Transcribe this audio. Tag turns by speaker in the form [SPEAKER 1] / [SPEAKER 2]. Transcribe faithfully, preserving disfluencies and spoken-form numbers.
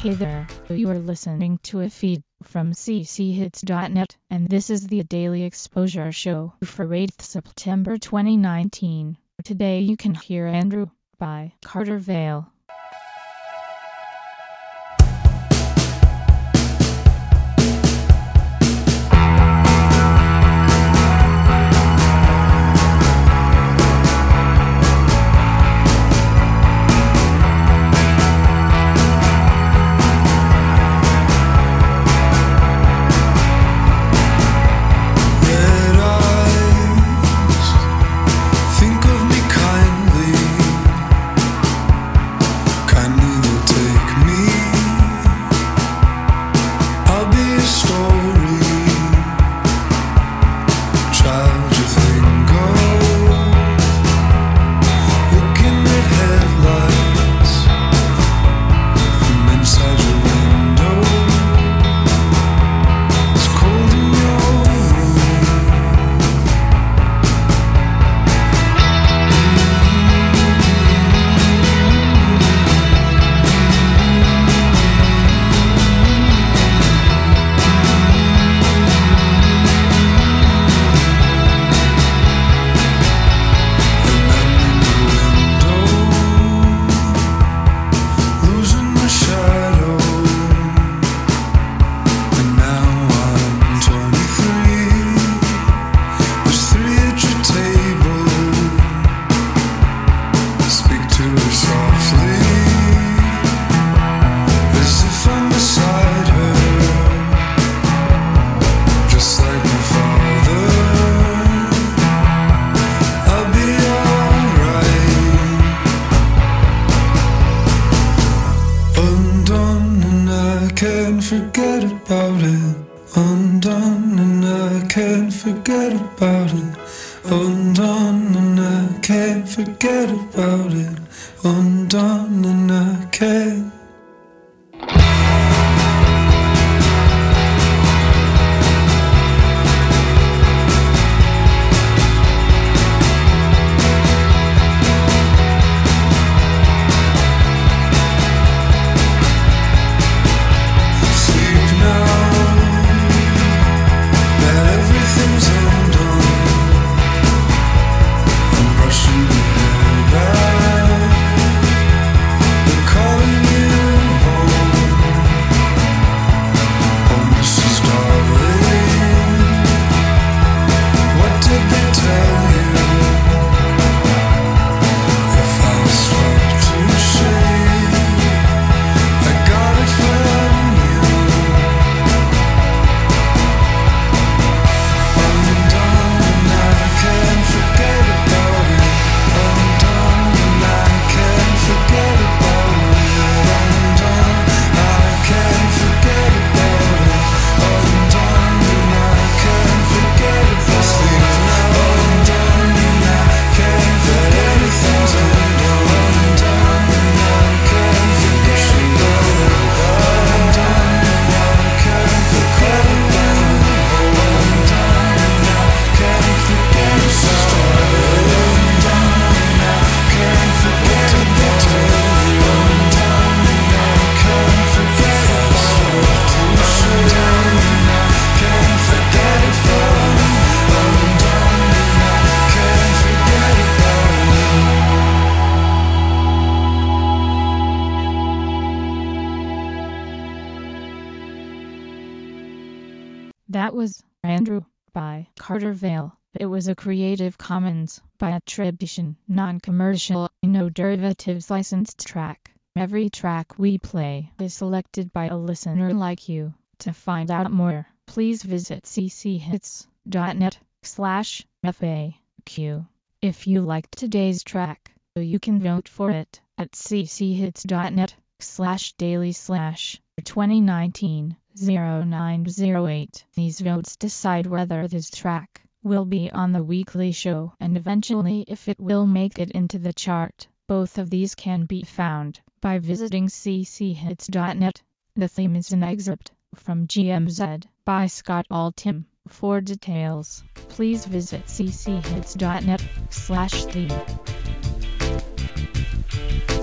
[SPEAKER 1] Hey there, you are listening to a feed from c c hits dot net, and this is the Daily Exposure Show for eighth September twenty nineteen. Today you can hear Andrew by Carter Vale.
[SPEAKER 2] Can't forget about it, undone, and I can't forget about it, undone, and I can't forget about it, undone, and I can't.
[SPEAKER 1] That was Andrew by Carter Vale. It was a Creative Commons by attribution, non-commercial, no derivatives licensed track. Every track we play is selected by a listener like you. To find out more, please visit c c hits dot net slash F A Q. If you liked today's track, you can vote for it at c c hits dot net slash daily slash twenty nineteen oh nine oh eight. These votes decide whether this track will be on the weekly show and eventually if it will make it into the chart. Both of these can be found by visiting c c hits dot net. The theme is an excerpt from G M Z by Scott Altham. For details, please visit c c hits dot net slash theme.